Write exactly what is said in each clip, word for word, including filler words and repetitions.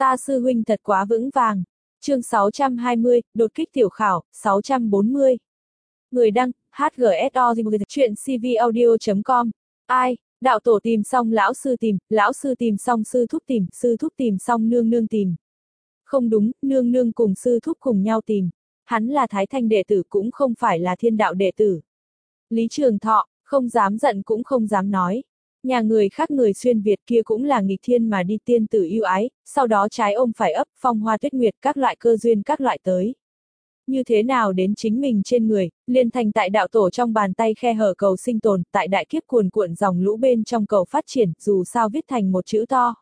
Ta sư huynh thật quá vững vàng. Chương sáu trăm hai mươi, đột kích tiểu khảo, sáu trăm bốn mươi. Người đăng, hát giê ét o chuyện cvaudio chấm com. Ai, đạo tổ tìm xong lão sư tìm, lão sư tìm xong sư thúc tìm, sư thúc tìm xong nương nương tìm. Không đúng, nương nương cùng sư thúc cùng nhau tìm. Hắn là Thái Thanh đệ tử cũng không phải là Thiên Đạo đệ tử. Lý Trường Thọ, không dám giận cũng không dám nói. Nhà người khác người xuyên Việt kia cũng là nghịch thiên mà đi tiên tử yêu ái, sau đó trái ôm phải ấp, phong hoa tuyết nguyệt các loại cơ duyên các loại tới. Như thế nào đến chính mình trên người, liền thành tại đạo tổ trong bàn tay khe hở cầu sinh tồn, tại đại kiếp cuồn cuộn dòng lũ bên trong cầu phát triển, dù sao viết thành một chữ to.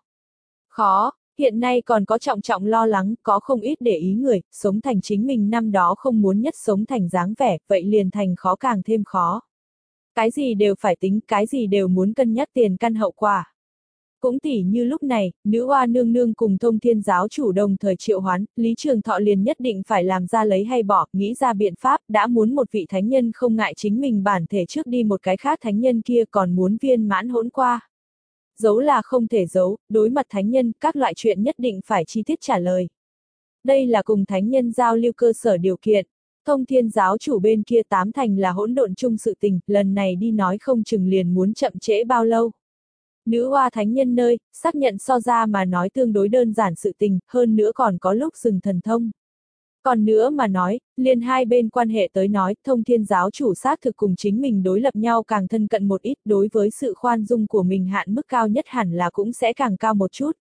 Khó, hiện nay còn có trọng trọng lo lắng, có không ít để ý người, sống thành chính mình năm đó không muốn nhất sống thành dáng vẻ, vậy liền thành khó càng thêm khó. Cái gì đều phải tính, cái gì đều muốn cân nhắc tiền căn hậu quả. Cũng tỉ như lúc này, nữ oa nương nương cùng Thông Thiên giáo chủ đồng thời triệu hoán, Lý Trường Thọ liền nhất định phải làm ra lấy hay bỏ, nghĩ ra biện pháp, đã muốn một vị thánh nhân không ngại chính mình bản thể trước đi một cái khác thánh nhân kia còn muốn viên mãn hỗn qua. Giấu là không thể giấu, đối mặt thánh nhân, các loại chuyện nhất định phải chi tiết trả lời. Đây là cùng thánh nhân giao lưu cơ sở điều kiện. Thông Thiên giáo chủ bên kia tám thành là hỗn độn chung sự tình, lần này đi nói không chừng liền muốn chậm trễ bao lâu. Nữ oa thánh nhân nơi, xác nhận so ra mà nói tương đối đơn giản sự tình, hơn nữa còn có lúc dừng thần thông. Còn nữa mà nói, liền hai bên quan hệ tới nói, Thông Thiên giáo chủ xác thực cùng chính mình đối lập nhau càng thân cận một ít, đối với sự khoan dung của mình hạn mức cao nhất hẳn là cũng sẽ càng cao một chút.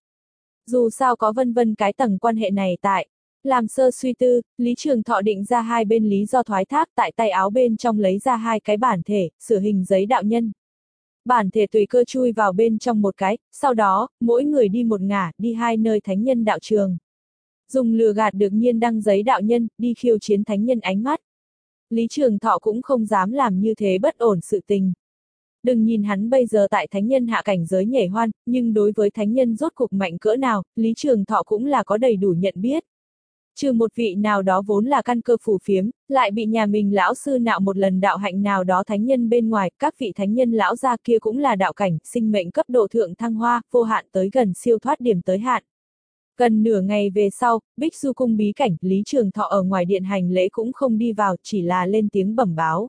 Dù sao có vân vân cái tầng quan hệ này tại. Làm sơ suy tư, Lý Trường Thọ định ra hai bên lý do thoái thác, tại tay áo bên trong lấy ra hai cái bản thể, sửa hình giấy đạo nhân. Bản thể tùy cơ chui vào bên trong một cái, sau đó, mỗi người đi một ngả, đi hai nơi thánh nhân đạo trường. Dùng lừa gạt được nhiên đăng giấy đạo nhân, đi khiêu chiến thánh nhân ánh mắt. Lý Trường Thọ cũng không dám làm như thế bất ổn sự tình. Đừng nhìn hắn bây giờ tại thánh nhân hạ cảnh giới nhảy hoan, nhưng đối với thánh nhân rốt cục mạnh cỡ nào, Lý Trường Thọ cũng là có đầy đủ nhận biết. Trừ một vị nào đó vốn là căn cơ phù phiếm, lại bị nhà mình lão sư nạo một lần đạo hạnh nào đó thánh nhân bên ngoài, các vị thánh nhân lão gia kia cũng là đạo cảnh, sinh mệnh cấp độ thượng thăng hoa, vô hạn tới gần siêu thoát điểm tới hạn. Gần nửa ngày về sau, Bích Du cung bí cảnh, Lý Trường Thọ ở ngoài điện hành lễ cũng không đi vào, chỉ là lên tiếng bẩm báo.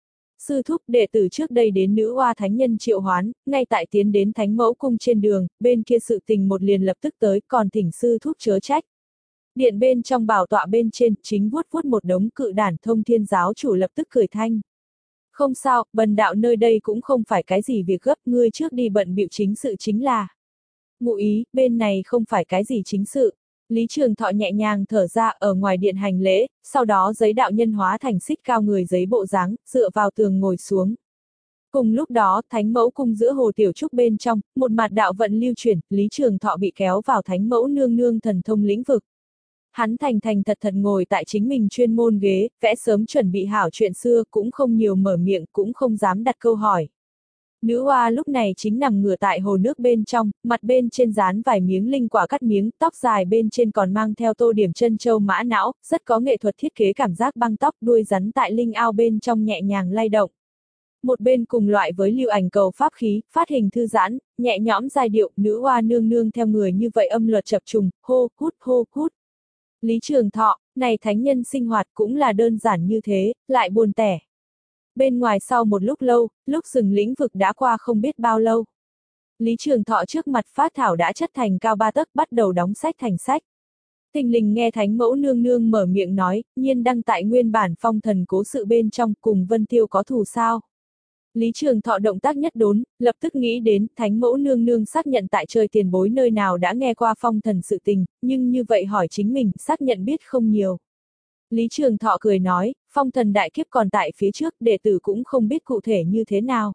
Sư thúc đệ tử trước đây đến nữ oa thánh nhân triệu hoán, ngay tại tiến đến thánh mẫu cung trên đường, bên kia sự tình một liền lập tức tới, còn thỉnh sư thúc chớ trách. Điện bên trong bảo tọa bên trên, chính vuốt vuốt một đống cự đản. Thông Thiên giáo chủ lập tức cười thanh. Không sao, bần đạo nơi đây cũng không phải cái gì việc gấp, ngươi trước đi bận bịu chính sự chính là. Ngụ ý, bên này không phải cái gì chính sự. Lý Trường Thọ nhẹ nhàng thở ra ở ngoài điện hành lễ, sau đó giấy đạo nhân hóa thành xích cao người giấy bộ dáng, dựa vào tường ngồi xuống. Cùng lúc đó, thánh mẫu cung giữa hồ tiểu trúc bên trong, một mặt đạo vận lưu chuyển, Lý Trường Thọ bị kéo vào thánh mẫu nương nương thần thông lĩnh vực. Hắn thành thành thật thật ngồi tại chính mình chuyên môn ghế, vẽ sớm chuẩn bị hảo chuyện xưa, cũng không nhiều mở miệng, cũng không dám đặt câu hỏi. Nữ oa lúc này chính nằm ngửa tại hồ nước bên trong, mặt bên trên dán vài miếng linh quả cắt miếng, tóc dài bên trên còn mang theo tô điểm chân châu mã não, rất có nghệ thuật thiết kế cảm giác băng tóc, đuôi rắn tại linh ao bên trong nhẹ nhàng lay động. Một bên cùng loại với lưu ảnh cầu pháp khí, phát hình thư giãn, nhẹ nhõm giai điệu, nữ oa nương nương theo người như vậy âm luật chập trùng, hô, hút, hô, hút. Lý Trường Thọ, này thánh nhân sinh hoạt cũng là đơn giản như thế, lại buồn tẻ. Bên ngoài sau một lúc lâu, lúc rừng lĩnh vực đã qua không biết bao lâu. Lý Trường Thọ trước mặt phát thảo đã chất thành cao ba tấc, bắt đầu đóng sách thành sách. Thình lình nghe thánh mẫu nương nương mở miệng nói, nhiên đăng tại nguyên bản phong thần cố sự bên trong cùng Vân Tiêu có thù sao. Lý Trường Thọ động tác nhất đốn, lập tức nghĩ đến, thánh mẫu nương nương xác nhận tại trời tiền bối nơi nào đã nghe qua phong thần sự tình, nhưng như vậy hỏi chính mình, xác nhận biết không nhiều. Lý Trường Thọ cười nói, phong thần đại kiếp còn tại phía trước, đệ tử cũng không biết cụ thể như thế nào.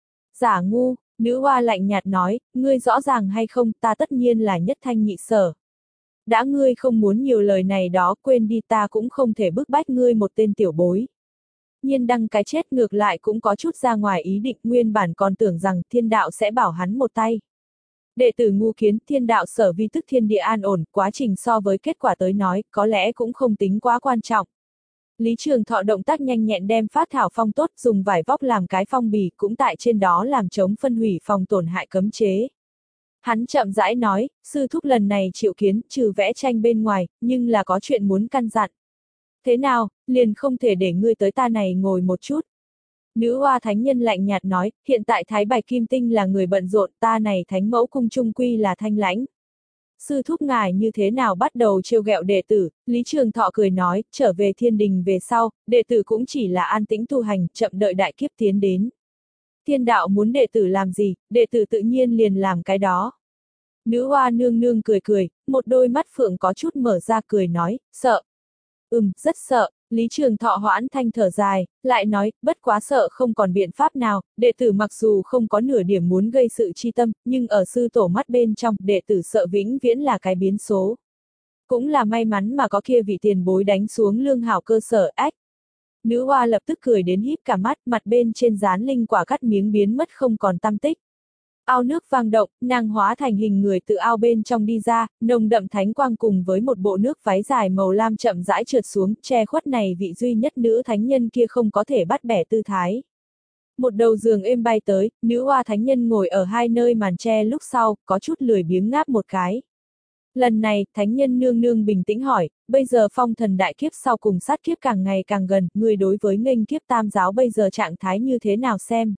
Giả ngu, nữ oa lạnh nhạt nói, ngươi rõ ràng hay không, ta tất nhiên là nhất thanh nhị sở. Đã ngươi không muốn nhiều lời này đó, quên đi, ta cũng không thể bức bách ngươi một tên tiểu bối. Nhiên đăng cái chết ngược lại cũng có chút ra ngoài ý định, nguyên bản còn tưởng rằng thiên đạo sẽ bảo hắn một tay. Đệ tử ngu kiến, thiên đạo sở vi tức thiên địa an ổn, quá trình so với kết quả tới nói, có lẽ cũng không tính quá quan trọng. Lý Trường Thọ động tác nhanh nhẹn đem phát thảo phong tốt, dùng vải vóc làm cái phong bì, cũng tại trên đó làm chống phân hủy phòng tổn hại cấm chế. Hắn chậm rãi nói, sư thúc lần này triệu kiến, trừ vẽ tranh bên ngoài, nhưng là có chuyện muốn căn dặn. Thế nào, liền không thể để ngươi tới ta này ngồi một chút. Nữ oa thánh nhân lạnh nhạt nói, hiện tại Thái Bạch Kim Tinh là người bận rộn, ta này thánh mẫu cung trung quy là thanh lãnh. Sư thúc ngài như thế nào bắt đầu trêu ghẹo đệ tử, Lý Trường Thọ cười nói, trở về thiên đình về sau, đệ tử cũng chỉ là an tĩnh tu hành, chậm đợi đại kiếp tiến đến. Thiên đạo muốn đệ tử làm gì, đệ tử tự nhiên liền làm cái đó. Nữ oa nương nương cười cười, một đôi mắt phượng có chút mở ra cười nói, sợ. Ừm, rất sợ, Lý Trường Thọ hoãn thanh thở dài, lại nói, bất quá sợ không còn biện pháp nào, đệ tử mặc dù không có nửa điểm muốn gây sự chi tâm, nhưng ở sư tổ mắt bên trong, đệ tử sợ vĩnh viễn là cái biến số. Cũng là may mắn mà có kia vị tiền bối đánh xuống lương hảo cơ sở ách. Nữ oa lập tức cười đến híp cả mắt, mặt bên trên dán linh quả cắt miếng biến mất không còn tăm tích. Ao nước vang động, nàng hóa thành hình người từ ao bên trong đi ra, nồng đậm thánh quang cùng với một bộ nước váy dài màu lam chậm rãi trượt xuống, che khuất này vị duy nhất nữ thánh nhân kia không có thể bắt bẻ tư thái. Một đầu giường êm bay tới, nữ oa thánh nhân ngồi ở hai nơi màn che lúc sau, có chút lười biếng ngáp một cái. Lần này, thánh nhân nương nương bình tĩnh hỏi, bây giờ phong thần đại kiếp sau cùng sát kiếp càng ngày càng gần, người đối với nghênh kiếp tam giáo bây giờ trạng thái như thế nào xem?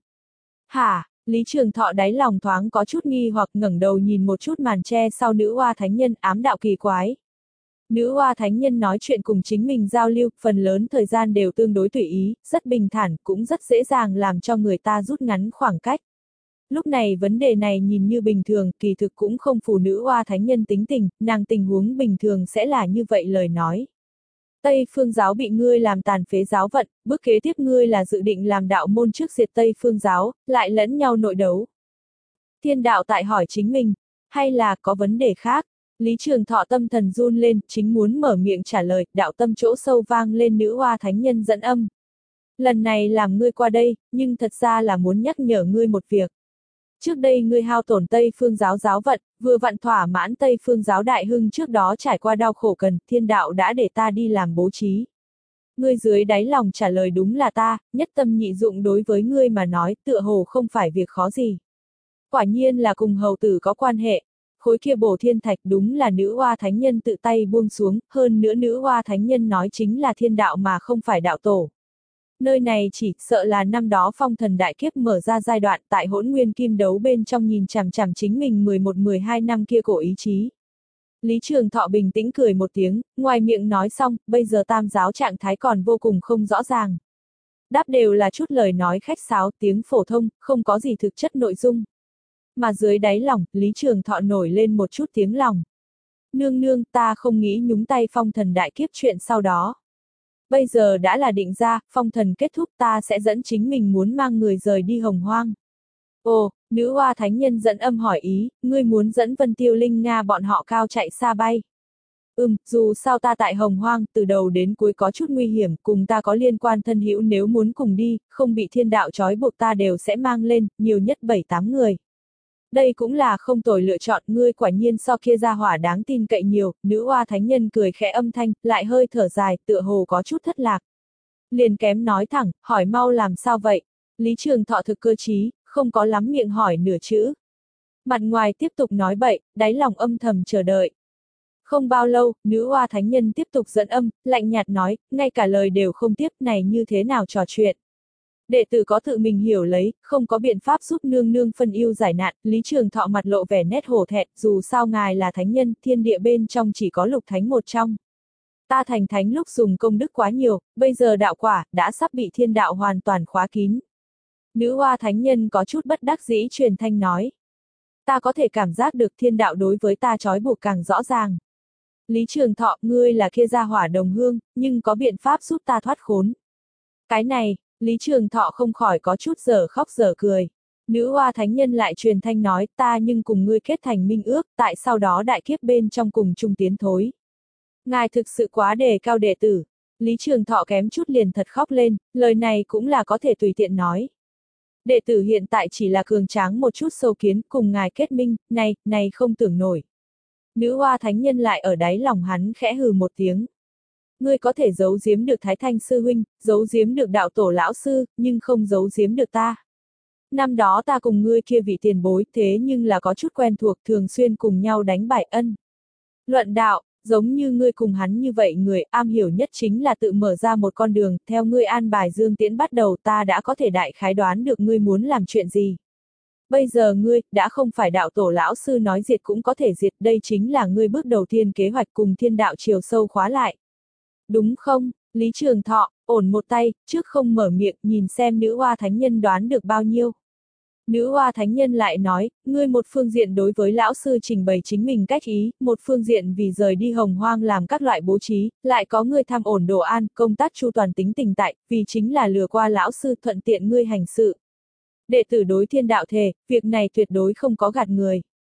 Hả? Lý Trường Thọ đáy lòng thoáng có chút nghi hoặc ngẩng đầu nhìn một chút màn che sau nữ oa thánh nhân ám đạo kỳ quái. Nữ oa thánh nhân nói chuyện cùng chính mình giao lưu, phần lớn thời gian đều tương đối tùy ý, rất bình thản, cũng rất dễ dàng làm cho người ta rút ngắn khoảng cách. Lúc này vấn đề này nhìn như bình thường, kỳ thực cũng không phù nữ oa thánh nhân tính tình, nàng tình huống bình thường sẽ là như vậy lời nói. Tây phương giáo bị ngươi làm tàn phế giáo vận, bước kế tiếp ngươi là dự định làm đạo môn trước diệt Tây phương giáo, lại lẫn nhau nội đấu. Thiên đạo tại hỏi chính mình, hay là có vấn đề khác? Lý Trường Thọ tâm thần run lên, chính muốn mở miệng trả lời, đạo tâm chỗ sâu vang lên nữ oa thánh nhân dẫn âm. Lần này làm ngươi qua đây, nhưng thật ra là muốn nhắc nhở ngươi một việc. Trước đây ngươi hao tổn Tây phương giáo giáo vận, vừa vặn thỏa mãn Tây phương giáo đại hưng trước đó trải qua đau khổ cần, thiên đạo đã để ta đi làm bố trí. Ngươi dưới đáy lòng trả lời đúng là ta, nhất tâm nhị dụng đối với ngươi mà nói, tựa hồ không phải việc khó gì. Quả nhiên là cùng hầu tử có quan hệ. Khối kia bổ thiên thạch đúng là nữ oa thánh nhân tự tay buông xuống, hơn nữa nữ oa thánh nhân nói chính là thiên đạo mà không phải đạo tổ. Nơi này chỉ sợ là năm đó phong thần đại kiếp mở ra giai đoạn tại hỗn nguyên kim đấu bên trong nhìn chằm chằm chính mình mười một mười hai năm kia cổ ý chí. Lý Trường Thọ bình tĩnh cười một tiếng, ngoài miệng nói xong, bây giờ tam giáo trạng thái còn vô cùng không rõ ràng. Đáp đều là chút lời nói khách sáo tiếng phổ thông, không có gì thực chất nội dung. Mà dưới đáy lòng, Lý Trường Thọ nổi lên một chút tiếng lòng. Nương nương, ta không nghĩ nhúng tay phong thần đại kiếp chuyện sau đó. Bây giờ đã là định ra, phong thần kết thúc ta sẽ dẫn chính mình muốn mang người rời đi hồng hoang. Ồ, nữ oa thánh nhân dẫn âm hỏi ý, ngươi muốn dẫn Vân Tiêu Linh Nga bọn họ cao chạy xa bay. Ừm, dù sao ta tại hồng hoang, từ đầu đến cuối có chút nguy hiểm, cùng ta có liên quan thân hữu nếu muốn cùng đi, không bị thiên đạo trói buộc ta đều sẽ mang lên, nhiều nhất bảy tám người. Đây cũng là không tồi lựa chọn, ngươi quả nhiên so kia ra hỏa đáng tin cậy nhiều, nữ oa thánh nhân cười khẽ âm thanh, lại hơi thở dài, tựa hồ có chút thất lạc. Liền kém nói thẳng, hỏi mau làm sao vậy? Lý Trường Thọ thực cơ trí, không có lắm miệng hỏi nửa chữ. Mặt ngoài tiếp tục nói bậy, đáy lòng âm thầm chờ đợi. Không bao lâu, nữ oa thánh nhân tiếp tục dẫn âm, lạnh nhạt nói, ngay cả lời đều không tiếp, này như thế nào trò chuyện. Đệ tử có tự mình hiểu lấy, không có biện pháp giúp nương nương phân ưu giải nạn, Lý Trường Thọ mặt lộ vẻ nét hổ thẹn, dù sao ngài là thánh nhân, thiên địa bên trong chỉ có lục thánh một trong. Ta thành thánh lúc dùng công đức quá nhiều, bây giờ đạo quả, đã sắp bị thiên đạo hoàn toàn khóa kín. Nữ oa thánh nhân có chút bất đắc dĩ truyền thanh nói. Ta có thể cảm giác được thiên đạo đối với ta trói buộc càng rõ ràng. Lý Trường Thọ, ngươi là kia gia hỏa đồng hương, nhưng có biện pháp giúp ta thoát khốn. Cái này, Lý Trường Thọ không khỏi có chút dở khóc dở cười. Nữ oa thánh nhân lại truyền thanh nói, ta nhưng cùng ngươi kết thành minh ước, tại sau đó đại kiếp bên trong cùng chung tiến thối. Ngài thực sự quá đề cao đệ tử. Lý Trường Thọ kém chút liền thật khóc lên, lời này cũng là có thể tùy tiện nói. Đệ tử hiện tại chỉ là cường tráng một chút sâu kiến, cùng ngài kết minh, này, này không tưởng nổi. Nữ oa thánh nhân lại ở đáy lòng hắn khẽ hừ một tiếng. Ngươi có thể giấu giếm được Thái Thanh sư huynh, giấu giếm được đạo tổ lão sư, nhưng không giấu giếm được ta. Năm đó ta cùng ngươi kia vị tiền bối thế nhưng là có chút quen thuộc, thường xuyên cùng nhau đánh bài ân. Luận đạo, giống như ngươi cùng hắn như vậy người am hiểu nhất chính là tự mở ra một con đường, theo ngươi an bài Dương Tiễn bắt đầu ta đã có thể đại khái đoán được ngươi muốn làm chuyện gì. Bây giờ ngươi, đã không phải đạo tổ lão sư nói diệt cũng có thể diệt, đây chính là ngươi bước đầu tiên kế hoạch cùng thiên đạo chiều sâu khóa lại. Đúng không, Lý Trường Thọ, ổn một tay, trước không mở miệng, nhìn xem nữ hoa thánh nhân đoán được bao nhiêu. Nữ hoa thánh nhân lại nói, ngươi một phương diện đối với lão sư trình bày chính mình cách ý, một phương diện vì rời đi hồng hoang làm các loại bố trí, lại có ngươi tham ổn đồ an, công tác chu toàn tính tình tại, vì chính là lừa qua lão sư thuận tiện ngươi hành sự. Đệ tử đối thiên đạo thề, việc này tuyệt đối không có gạt người.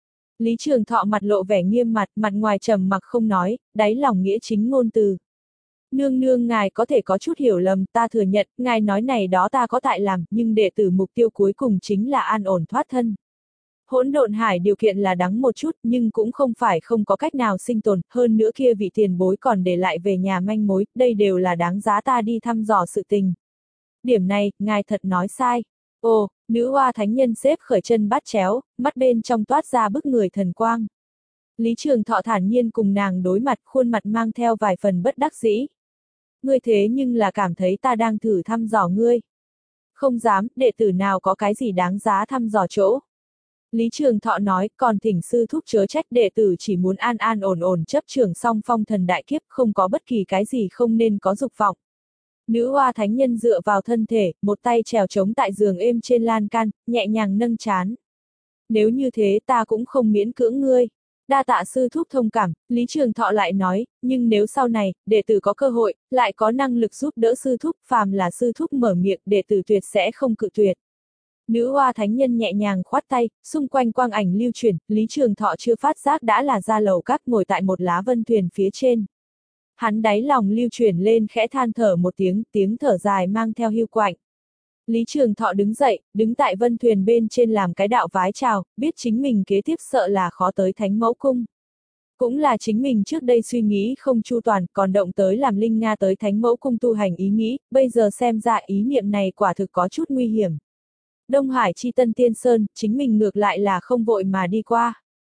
Lý Trường Thọ mặt lộ vẻ nghiêm mặt, mặt ngoài trầm mặc không nói, đáy lòng nghĩa chính ngôn từ. Nương nương ngài có thể có chút hiểu lầm, ta thừa nhận, ngài nói này đó ta có tại làm, nhưng đệ tử mục tiêu cuối cùng chính là an ổn thoát thân. Hỗn độn hải điều kiện là đắng một chút, nhưng cũng không phải không có cách nào sinh tồn, hơn nữa kia vị tiền bối còn để lại về nhà manh mối, đây đều là đáng giá ta đi thăm dò sự tình. Điểm này, ngài thật nói sai. Ồ, nữ hoa thánh nhân xếp khởi chân bắt chéo, mắt bên trong toát ra bức người thần quang. Lý Trường Thọ thản nhiên cùng nàng đối mặt, khuôn mặt mang theo vài phần bất đắc dĩ. Ngươi thế nhưng là cảm thấy ta đang thử thăm dò ngươi. Không dám, đệ tử nào có cái gì đáng giá thăm dò chỗ. Lý Trường Thọ nói, còn thỉnh sư thúc chớ trách, đệ tử chỉ muốn an an ổn ổn chấp trường song phong thần đại kiếp, không có bất kỳ cái gì không nên có dục vọng. Nữ hoa thánh nhân dựa vào thân thể, một tay trèo trống tại giường êm trên lan can, nhẹ nhàng nâng trán. Nếu như thế ta cũng không miễn cưỡng ngươi. Đa tạ sư thúc thông cảm, Lý Trường Thọ lại nói, nhưng nếu sau này, đệ tử có cơ hội, lại có năng lực giúp đỡ sư thúc, phàm là sư thúc mở miệng, đệ tử tuyệt sẽ không cự tuyệt. Nữ hoa thánh nhân nhẹ nhàng khoát tay, xung quanh quang ảnh lưu chuyển, Lý Trường Thọ chưa phát giác đã là ra lầu các ngồi tại một lá vân thuyền phía trên. Hắn đáy lòng lưu chuyển lên khẽ than thở một tiếng, tiếng thở dài mang theo hiu quạnh. Lý Trường Thọ đứng dậy, đứng tại vân thuyền bên trên làm cái đạo vái chào, biết chính mình kế tiếp sợ là khó tới Thánh Mẫu Cung. Cũng là chính mình trước đây suy nghĩ không chu toàn, còn động tới làm Linh Nga tới Thánh Mẫu Cung tu hành ý nghĩ, bây giờ xem ra ý niệm này quả thực có chút nguy hiểm. Đông Hải chi Tân Tiên Sơn, chính mình ngược lại là không vội mà đi qua.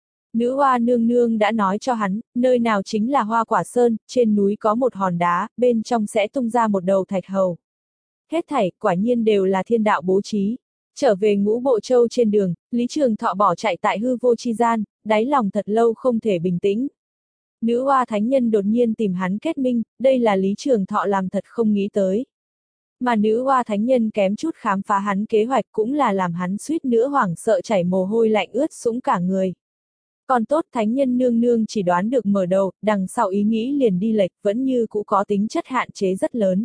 Nữ hoa nương nương đã nói cho hắn, nơi nào chính là Hoa Quả Sơn, trên núi có một hòn đá, bên trong sẽ tung ra một đầu thạch hầu. Hết thảy, quả nhiên đều là thiên đạo bố trí. Trở về Ngũ Bộ Châu trên đường, Lý Trường Thọ bỏ chạy tại hư vô chi gian, đáy lòng thật lâu không thể bình tĩnh. Nữ hoa thánh nhân đột nhiên tìm hắn kết minh, đây là Lý Trường Thọ làm thật không nghĩ tới. Mà nữ hoa thánh nhân kém chút khám phá hắn kế hoạch cũng là làm hắn suýt nữa hoảng sợ chảy mồ hôi lạnh ướt sũng cả người. Còn tốt thánh nhân nương nương chỉ đoán được mở đầu, đằng sau ý nghĩ liền đi lệch, vẫn như cũ có tính chất hạn chế rất lớn.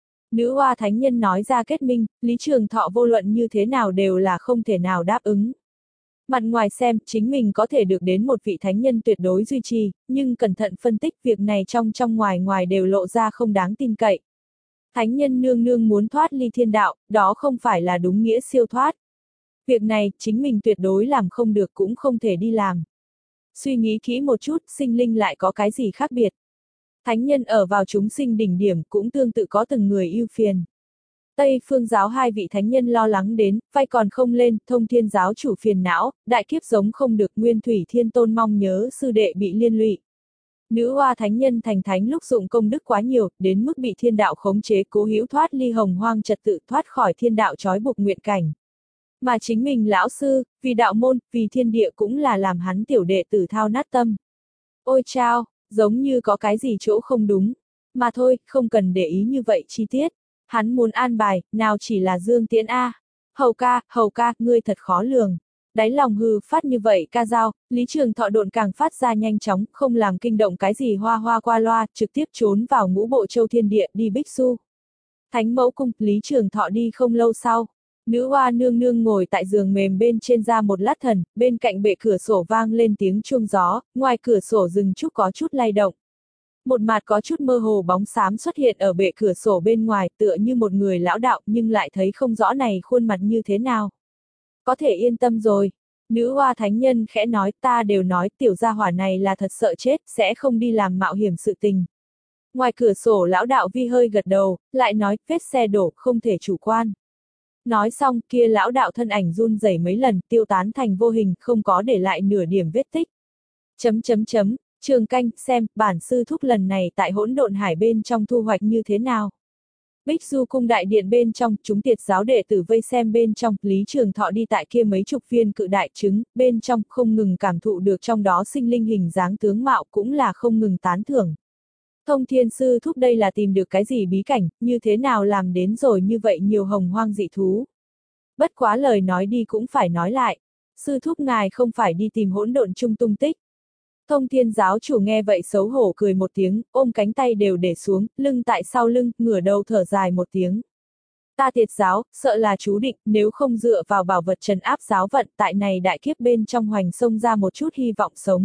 Nữ hoa thánh nhân nói ra kết minh, Lý Trường Thọ vô luận như thế nào đều là không thể nào đáp ứng. Mặt ngoài xem, chính mình có thể được đến một vị thánh nhân tuyệt đối duy trì, nhưng cẩn thận phân tích việc này trong trong ngoài ngoài đều lộ ra không đáng tin cậy. Thánh nhân nương nương muốn thoát ly thiên đạo, đó không phải là đúng nghĩa siêu thoát. Việc này, chính mình tuyệt đối làm không được cũng không thể đi làm. Suy nghĩ kỹ một chút, sinh linh lại có cái gì khác biệt. Thánh nhân ở vào chúng sinh đỉnh điểm cũng tương tự có từng người ưu phiền. Tây phương giáo hai vị thánh nhân lo lắng đến, vay còn không lên, thông thiên giáo chủ phiền não, đại kiếp giống không được, nguyên thủy thiên tôn mong nhớ sư đệ bị liên lụy. Nữ hoa thánh nhân thành thánh lúc dụng công đức quá nhiều, đến mức bị thiên đạo khống chế cố hữu thoát ly hồng hoang trật tự thoát khỏi thiên đạo trói buộc nguyện cảnh. Mà chính mình lão sư, vì đạo môn, vì thiên địa cũng là làm hắn tiểu đệ tử thao nát tâm. Ôi chao, giống như có cái gì chỗ không đúng. Mà thôi, không cần để ý như vậy chi tiết. Hắn muốn an bài, nào chỉ là Dương Tiễn A. Hầu ca, hầu ca, ngươi thật khó lường. Đáy lòng hư phát như vậy ca dao, Lý Trường Thọ độn càng phát ra nhanh chóng, không làm kinh động cái gì hoa hoa qua loa, trực tiếp trốn vào Ngũ Bộ Châu thiên địa đi Bích Xu. Thánh Mẫu Cung, Lý Trường Thọ đi không lâu sau. Nữ hoa nương nương ngồi tại giường mềm bên trên ra một lát thần, bên cạnh bệ cửa sổ vang lên tiếng chuông gió, ngoài cửa sổ rừng trúc có chút lay động. Một mặt có chút mơ hồ bóng xám xuất hiện ở bệ cửa sổ bên ngoài tựa như một người lão đạo nhưng lại thấy không rõ này khuôn mặt như thế nào. Có thể yên tâm rồi. Nữ hoa thánh nhân khẽ nói ta đều nói tiểu gia hỏa này là thật sợ chết, sẽ không đi làm mạo hiểm sự tình. Ngoài cửa sổ lão đạo vi hơi gật đầu, lại nói vết xe đổ không thể chủ quan. Nói xong, kia lão đạo thân ảnh run rẩy mấy lần, tiêu tán thành vô hình, không có để lại nửa điểm vết tích. Chấm chấm chấm, Trường Canh, xem, bản sư thúc lần này tại hỗn độn hải bên trong thu hoạch như thế nào. Bích Du cung đại điện bên trong, chúng tiệt giáo đệ tử vây xem bên trong, Lý Trường Thọ đi tại kia mấy chục viên cự đại trứng, bên trong không ngừng cảm thụ được trong đó sinh linh hình dáng tướng mạo cũng là không ngừng tán thưởng. Thông Thiên sư thúc đây là tìm được cái gì bí cảnh, như thế nào làm đến rồi như vậy nhiều hồng hoang dị thú. Bất quá lời nói đi cũng phải nói lại, sư thúc ngài không phải đi tìm hỗn độn chung tung tích. Thông Thiên giáo chủ nghe vậy xấu hổ cười một tiếng, ôm cánh tay đều để xuống, lưng tại sau lưng, ngửa đầu thở dài một tiếng. Ta tiệt giáo, sợ là chú định, nếu không dựa vào bảo vật trấn áp giáo vận tại này đại kiếp bên trong hoành sông ra một chút hy vọng sống.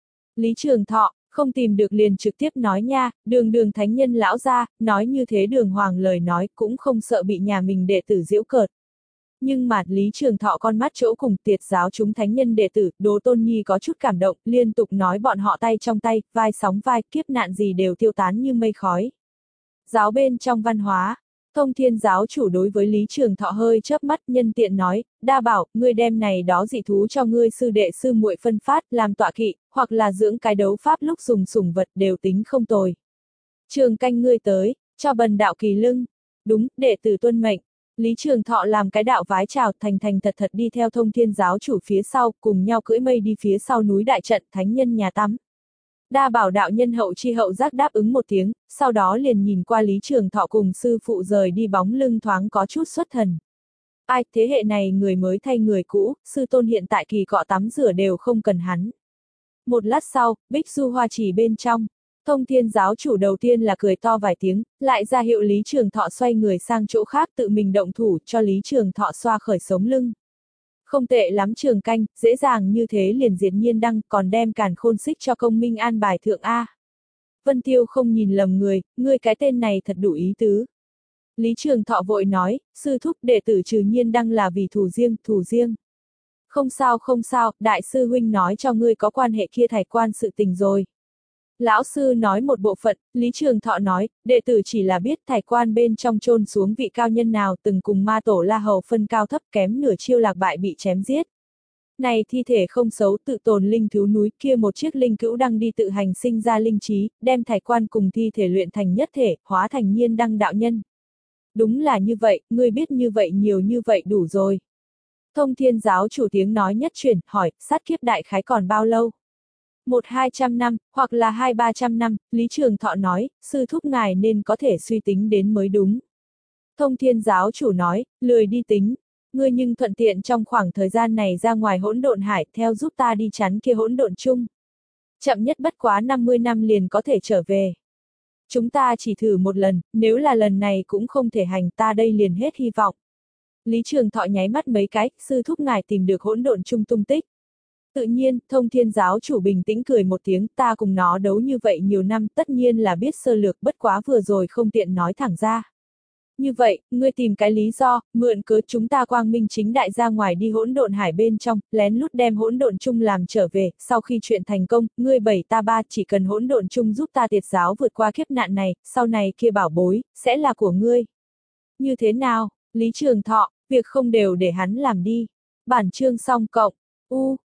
Lý Trường Thọ, không tìm được liền trực tiếp nói nha, đường đường thánh nhân lão ra, nói như thế đường hoàng lời nói cũng không sợ bị nhà mình đệ tử giễu cợt. Nhưng mà, Lý Trường Thọ con mắt chỗ cùng tiệt giáo chúng thánh nhân đệ tử, Đỗ Tôn Nhi có chút cảm động, liên tục nói bọn họ tay trong tay, vai sóng vai, kiếp nạn gì đều tiêu tán như mây khói. Giáo bên trong văn hóa, Thông Thiên giáo chủ đối với Lý Trường Thọ hơi chớp mắt nhân tiện nói, đa bảo, ngươi đem này đó dị thú cho ngươi sư đệ sư muội phân phát, làm tọa kỵ, hoặc là dưỡng cái đấu pháp lúc dùng sủng vật đều tính không tồi. Trường Canh ngươi tới, cho bần đạo kỳ lưng. Đúng, đệ tử tuân mệnh. Lý Trường Thọ làm cái đạo vái chào, thành thành thật thật đi theo Thông Thiên giáo chủ phía sau, cùng nhau cưỡi mây đi phía sau núi đại trận thánh nhân nhà tắm. Đa bảo đạo nhân hậu chi hậu giác đáp ứng một tiếng, sau đó liền nhìn qua Lý Trường Thọ cùng sư phụ rời đi bóng lưng thoáng có chút xuất thần. Ai, thế hệ này người mới thay người cũ, sư tôn hiện tại kỳ cọ tắm rửa đều không cần hắn. Một lát sau, Bích Du Hoa Chỉ bên trong, Thông Thiên giáo chủ đầu tiên là cười to vài tiếng, lại ra hiệu Lý Trường Thọ xoay người sang chỗ khác tự mình động thủ cho Lý Trường Thọ xoa khởi sống lưng. Không tệ lắm Trường Canh, dễ dàng như thế liền diệt nhiên đăng, còn đem càn khôn xích cho công minh an bài thượng A. Vân Tiêu không nhìn lầm người, ngươi cái tên này thật đủ ý tứ. Lý Trường Thọ vội nói, sư thúc đệ tử trừ nhiên đăng là vì thù riêng, thù riêng. Không sao không sao, đại sư huynh nói cho ngươi có quan hệ kia thải quan sự tình rồi. Lão sư nói một bộ phận, Lý Trường Thọ nói, đệ tử chỉ là biết thải quan bên trong chôn xuống vị cao nhân nào từng cùng ma tổ La Hầu phân cao thấp kém nửa chiêu lạc bại bị chém giết. Này thi thể không xấu tự tồn linh thiếu núi kia một chiếc linh cữu đăng đi tự hành sinh ra linh trí, đem thải quan cùng thi thể luyện thành nhất thể, hóa thành nhiên đăng đạo nhân. Đúng là như vậy, ngươi biết như vậy nhiều như vậy đủ rồi. Thông Thiên giáo chủ tiếng nói nhất truyền, hỏi, sát kiếp đại khái còn bao lâu? Một hai trăm năm, hoặc là hai ba trăm năm, Lý Trường Thọ nói, sư thúc ngài nên có thể suy tính đến mới đúng. Thông Thiên giáo chủ nói, lười đi tính, ngươi nhưng thuận tiện trong khoảng thời gian này ra ngoài hỗn độn hải theo giúp ta đi chắn kia hỗn độn chung. Chậm nhất bất quá năm mươi năm liền có thể trở về. Chúng ta chỉ thử một lần, nếu là lần này cũng không thể hành ta đây liền hết hy vọng. Lý Trường Thọ nháy mắt mấy cái, sư thúc ngài tìm được hỗn độn chung tung tích. Tự nhiên, Thông Thiên giáo chủ bình tĩnh cười một tiếng, ta cùng nó đấu như vậy nhiều năm tất nhiên là biết sơ lược bất quá vừa rồi không tiện nói thẳng ra. Như vậy, ngươi tìm cái lý do, mượn cớ chúng ta quang minh chính đại ra ngoài đi hỗn độn hải bên trong, lén lút đem hỗn độn chung làm trở về, sau khi chuyện thành công, ngươi bảy ta ba chỉ cần hỗn độn chung giúp ta tiệt giáo vượt qua kiếp nạn này, sau này kia bảo bối, sẽ là của ngươi. Như thế nào, Lý Trường Thọ, việc không đều để hắn làm đi. Bản chương xong cộng, u.